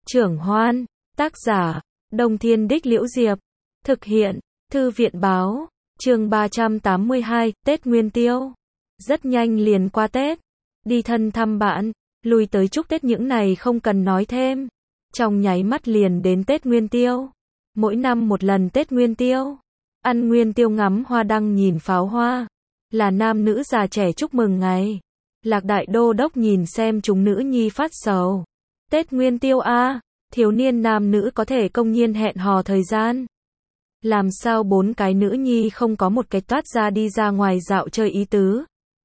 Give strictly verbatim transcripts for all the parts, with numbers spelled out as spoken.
Trưởng Hoan, tác giả, Đông Thiên Đích Liễu Diệp, thực hiện, Thư viện Báo, chương ba trăm tám mươi hai, Tết Nguyên Tiêu. Rất nhanh liền qua Tết, đi thân thăm bạn, lui tới chúc Tết những này không cần nói thêm. Trong nháy mắt liền đến Tết Nguyên Tiêu. Mỗi năm một lần Tết Nguyên Tiêu, ăn Nguyên Tiêu ngắm hoa đăng nhìn pháo hoa, là nam nữ già trẻ chúc mừng ngày. Lạc Đại Đô Đốc nhìn xem chúng nữ nhi phát sầu. Tết Nguyên Tiêu a, thiếu niên nam nữ có thể công nhiên hẹn hò thời gian. Làm sao bốn cái nữ nhi không có một cái toát ra đi ra ngoài dạo chơi ý tứ.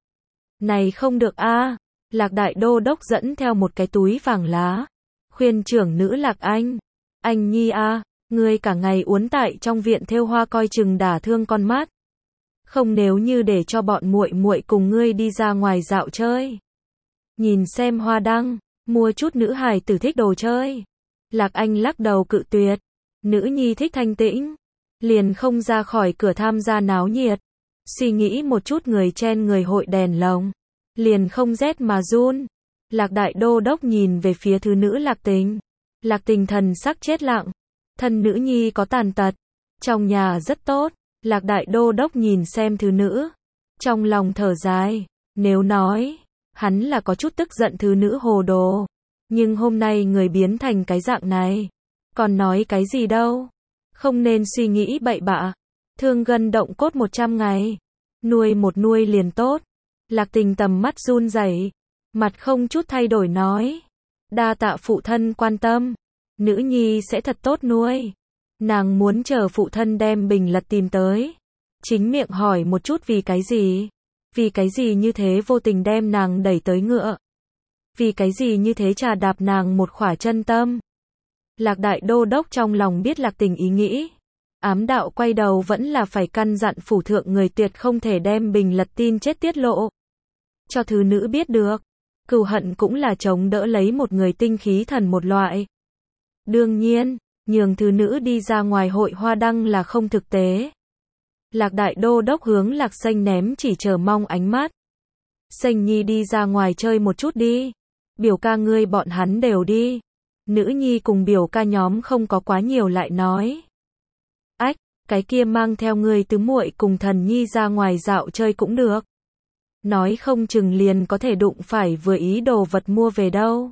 Này không được a, Lạc Đại Đô Đốc dẫn theo một cái túi vàng lá, khuyên trưởng nữ Lạc Anh, anh nhi a, ngươi cả ngày uốn tại trong viện thêu hoa coi chừng đả thương con mắt. Không nếu như để cho bọn muội muội cùng ngươi đi ra ngoài dạo chơi, nhìn xem hoa đăng, mua chút nữ hài tử thích đồ chơi. Lạc Anh lắc đầu cự tuyệt, nữ nhi thích thanh tĩnh, liền không ra khỏi cửa tham gia náo nhiệt. Suy nghĩ một chút người chen người hội đèn lồng, liền không rét mà run. Lạc Đại Đô Đốc nhìn về phía thứ nữ Lạc Tình. Lạc Tình thần sắc chết lặng, thân nữ nhi có tàn tật, trong nhà rất tốt. Lạc Đại Đô Đốc nhìn xem thứ nữ, trong lòng thở dài, nếu nói, hắn là có chút tức giận thứ nữ hồ đồ, nhưng hôm nay người biến thành cái dạng này, còn nói cái gì đâu, không nên suy nghĩ bậy bạ, thương gân động cốt một trăm ngày, nuôi một nuôi liền tốt. Lạc Tình tầm mắt run rẩy, mặt không chút thay đổi nói, đa tạ phụ thân quan tâm, nữ nhi sẽ thật tốt nuôi. Nàng muốn chờ phụ thân đem bình lật tìm tới, chính miệng hỏi một chút vì cái gì, vì cái gì như thế vô tình đem nàng đẩy tới ngựa, vì cái gì như thế trà đạp nàng một khỏa chân tâm. Lạc Đại Đô Đốc trong lòng biết Lạc Tình ý nghĩ, ám đạo quay đầu vẫn là phải căn dặn phủ thượng người tuyệt không thể đem bình lật tin chết tiết lộ cho thứ nữ biết được. Cừu hận cũng là chống đỡ lấy một người tinh khí thần một loại. Đương nhiên, nhường thứ nữ đi ra ngoài hội hoa đăng là không thực tế. Lạc Đại Đô Đốc hướng Lạc Xanh ném chỉ chờ mong ánh mắt. Xanh nhi đi ra ngoài chơi một chút đi, biểu ca ngươi bọn hắn đều đi, nữ nhi cùng biểu ca nhóm không có quá nhiều lại nói. Ách, cái kia mang theo ngươi tứ muội cùng thần nhi ra ngoài dạo chơi cũng được, nói không chừng liền có thể đụng phải vừa ý đồ vật mua về đâu.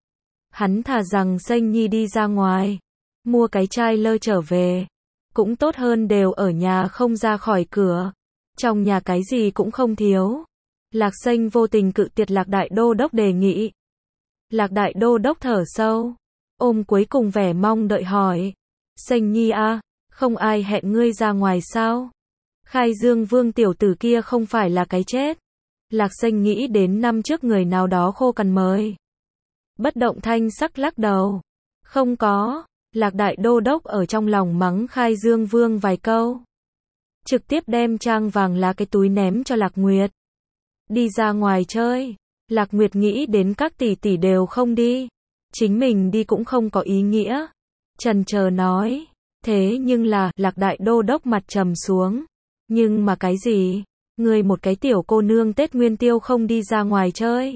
Hắn thà rằng Xanh nhi đi ra ngoài, mua cái chai lơ trở về, cũng tốt hơn đều ở nhà không ra khỏi cửa. Trong nhà cái gì cũng không thiếu. Lạc Xanh vô tình cự tuyệt Lạc Đại Đô Đốc đề nghị. Lạc Đại Đô Đốc thở sâu, ôm cuối cùng vẻ mong đợi hỏi, Xanh nhi a, không ai hẹn ngươi ra ngoài sao? Khai Dương Vương tiểu tử kia không phải là cái chết. Lạc Xanh nghĩ đến năm trước người nào đó khô cằn mời. Bất động thanh sắc lắc đầu, không có. Lạc Đại Đô Đốc ở trong lòng mắng Khai Dương Vương vài câu, trực tiếp đem trang vàng lá cái túi ném cho Lạc Nguyệt. Đi ra ngoài chơi, Lạc Nguyệt nghĩ đến các tỷ tỷ đều không đi, chính mình đi cũng không có ý nghĩa. Chần chờ nói, thế nhưng là, Lạc Đại Đô Đốc mặt trầm xuống, nhưng mà cái gì? Người một cái tiểu cô nương Tết Nguyên Tiêu không đi ra ngoài chơi,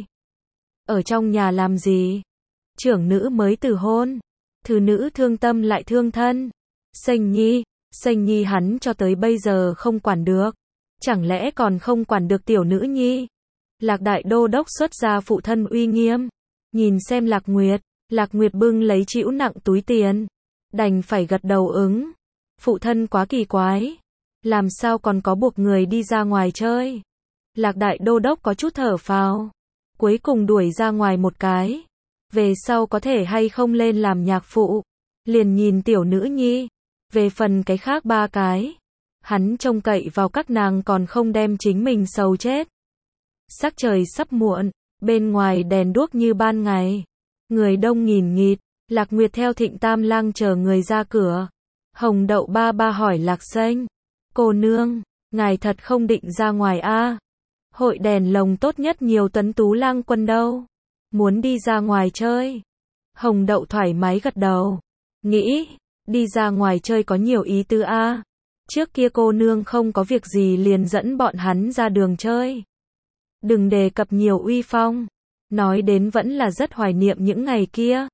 ở trong nhà làm gì? Trưởng nữ mới từ hôn, thứ nữ thương tâm lại thương thân. Xanh nhi, Xanh nhi hắn cho tới bây giờ không quản được, chẳng lẽ còn không quản được tiểu nữ nhi? Lạc Đại Đô Đốc xuất ra phụ thân uy nghiêm, nhìn xem Lạc Nguyệt. Lạc Nguyệt bưng lấy chĩu nặng túi tiền, đành phải gật đầu ứng. Phụ thân quá kỳ quái, làm sao còn có buộc người đi ra ngoài chơi? Lạc Đại Đô Đốc có chút thở phào, cuối cùng đuổi ra ngoài một cái, về sau có thể hay không lên làm nhạc phụ, liền nhìn tiểu nữ nhi. Về phần cái khác ba cái, hắn trông cậy vào các nàng còn không đem chính mình sầu chết. Sắc trời sắp muộn, bên ngoài đèn đuốc như ban ngày, người đông nghìn nghịt. Lạc Nguyệt theo Thịnh Tam Lang chờ người ra cửa. Hồng Đậu ba ba hỏi Lạc Xanh, cô nương, ngài thật không định ra ngoài a? Hội đèn lồng tốt nhất nhiều tuấn tú lang quân đâu, muốn đi ra ngoài chơi. Hồng Đậu thoải mái gật đầu, nghĩ, đi ra ngoài chơi có nhiều ý tứ a. Trước kia cô nương không có việc gì liền dẫn bọn hắn ra đường chơi. Đừng đề cập nhiều uy phong, nói đến vẫn là rất hoài niệm những ngày kia.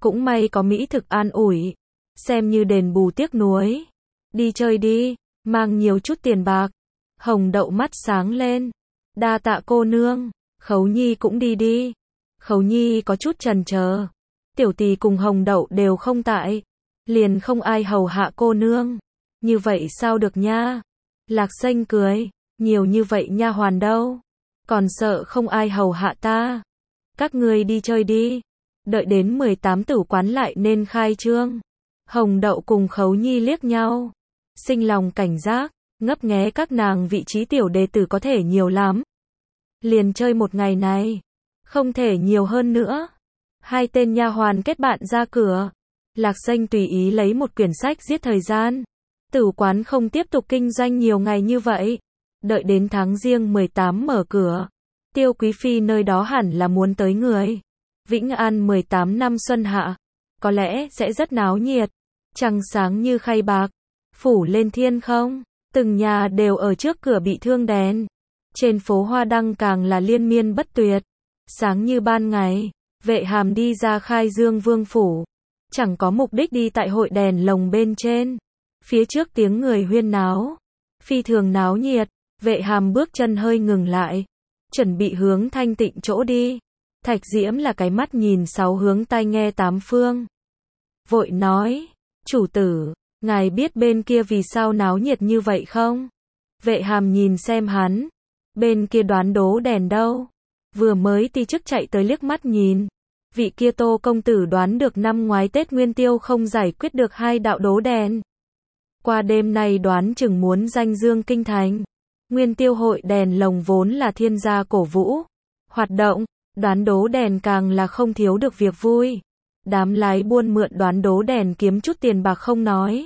Cũng may có mỹ thực an ủi, xem như đền bù tiếc nuối. Đi chơi đi, mang nhiều chút tiền bạc. Hồng Đậu mắt sáng lên. Đa tạ cô nương, Khấu Nhi cũng đi đi. Khấu Nhi có chút chần chờ. Tiểu Tỳ cùng Hồng Đậu đều không tại, liền không ai hầu hạ cô nương. Như vậy sao được nha? Lạc Xanh cười, nhiều như vậy nha hoàn đâu, còn sợ không ai hầu hạ ta. Các ngươi đi chơi đi, đợi đến mười tám tử quán lại nên khai trương. Hồng Đậu cùng Khấu Nhi liếc nhau, sinh lòng cảnh giác, ngấp nghé các nàng vị trí tiểu đệ tử có thể nhiều lắm. Liền chơi một ngày này, không thể nhiều hơn nữa. Hai tên nha hoàn kết bạn ra cửa. Lạc Xanh tùy ý lấy một quyển sách giết thời gian. Tử quán không tiếp tục kinh doanh nhiều ngày như vậy. Đợi đến tháng Giêng mười tám mở cửa. Tiêu Quý Phi nơi đó hẳn là muốn tới người. Vĩnh An mười tám năm xuân hạ, có lẽ sẽ rất náo nhiệt. Trăng sáng như khay bạc, phủ lên thiên không. Từng nhà đều ở trước cửa bị thương đèn. Trên phố Hoa Đăng càng là liên miên bất tuyệt. Sáng như ban ngày, Vệ Hàm đi ra Khai Dương Vương phủ. Chẳng có mục đích đi tại hội đèn lồng bên trên. Phía trước tiếng người huyên náo, phi thường náo nhiệt. Vệ Hàm bước chân hơi ngừng lại, chuẩn bị hướng thanh tịnh chỗ đi. Thạch Diễm là cái mắt nhìn sáu hướng tai nghe tám phương. Vội nói, chủ tử, ngài biết bên kia vì sao náo nhiệt như vậy không? Vệ Hàm nhìn xem hắn, bên kia đoán đố đèn đâu? Vừa mới ti chức chạy tới liếc mắt nhìn. Vị kia Tô công tử đoán được năm ngoái Tết Nguyên Tiêu không giải quyết được hai đạo đố đèn. Qua đêm nay đoán chừng muốn danh dương kinh thành. Nguyên Tiêu hội đèn lồng vốn là thiên gia cổ vũ hoạt động, đoán đố đèn càng là không thiếu được việc vui. Đám lái buôn mượn đoán đố đèn kiếm chút tiền bạc không nói.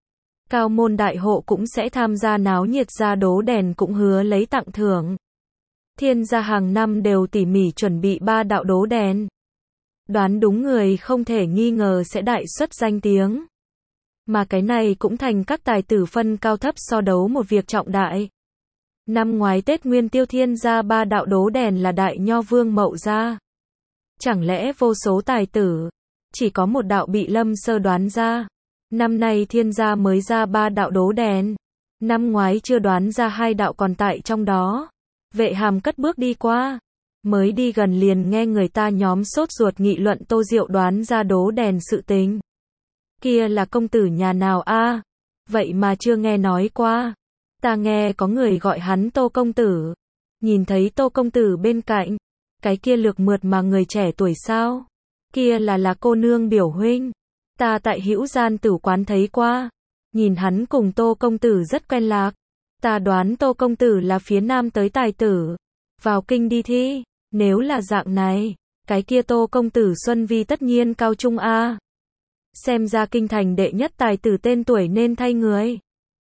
Cao môn đại hộ cũng sẽ tham gia náo nhiệt, ra đố đèn cũng hứa lấy tặng thưởng. Thiên gia hàng năm đều tỉ mỉ chuẩn bị ba đạo đố đèn. Đoán đúng người không thể nghi ngờ sẽ đại xuất danh tiếng. Mà cái này cũng thành các tài tử phân cao thấp so đấu một việc trọng đại. Năm ngoái Tết Nguyên Tiêu thiên gia ba đạo đố đèn là Đại Nho Vương Mậu gia. Chẳng lẽ vô số tài tử, chỉ có một đạo bị Lâm Sơ đoán ra. Năm nay thiên gia mới ra ba đạo đố đèn. Năm ngoái chưa đoán ra hai đạo còn tại trong đó. Vệ Hàm cất bước đi qua. Mới đi gần liền nghe người ta nhóm sốt ruột nghị luận Tô Diệu đoán ra đố đèn sự tình. Kia là công tử nhà nào a? Vậy mà chưa nghe nói qua. Ta nghe có người gọi hắn Tô công tử. Nhìn thấy Tô công tử bên cạnh, cái kia lược mượt mà người trẻ tuổi sao? Kia là là cô nương biểu huynh. Ta tại Hữu Gian tử quán thấy qua. Nhìn hắn cùng Tô công tử rất quen lạc. Ta đoán Tô công tử là phía nam tới tài tử. Vào kinh đi thi. Nếu là dạng này, cái kia Tô công tử Xuân Vi tất nhiên cao trung a. Xem ra kinh thành đệ nhất tài tử tên tuổi nên thay người.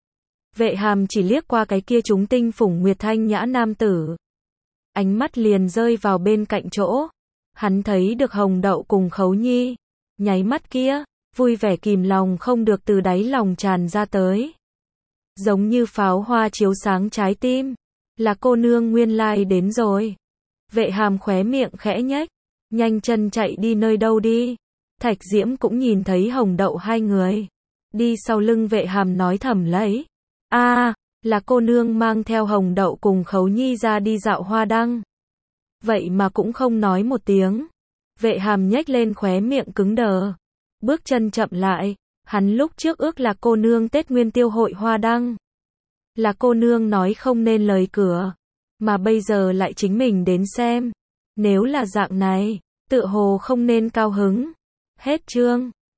Vệ Hàm chỉ liếc qua cái kia chúng tinh phủng nguyệt thanh nhã nam tử. Ánh mắt liền rơi vào bên cạnh chỗ. Hắn thấy được Hồng Đậu cùng Khấu Nhi. Nháy mắt kia, vui vẻ kìm lòng không được từ đáy lòng tràn ra tới. Giống như pháo hoa chiếu sáng trái tim. Là cô nương nguyên lai đến rồi. Vệ Hàm khóe miệng khẽ nhếch, nhanh chân chạy đi nơi đâu đi. Thạch Diễm cũng nhìn thấy Hồng Đậu hai người. Đi sau lưng Vệ Hàm nói thầm lấy. a à, là cô nương mang theo Hồng Đậu cùng Khấu Nhi ra đi dạo Hoa Đăng. Vậy mà cũng không nói một tiếng. Vệ Hàm nhếch lên khóe miệng cứng đờ. Bước chân chậm lại. Hắn lúc trước ước là cô nương Tết Nguyên Tiêu hội Hoa Đăng. Là cô nương nói không nên lời cửa. Mà bây giờ lại chính mình đến xem. Nếu là dạng này, tựa hồ không nên cao hứng. Hết chương.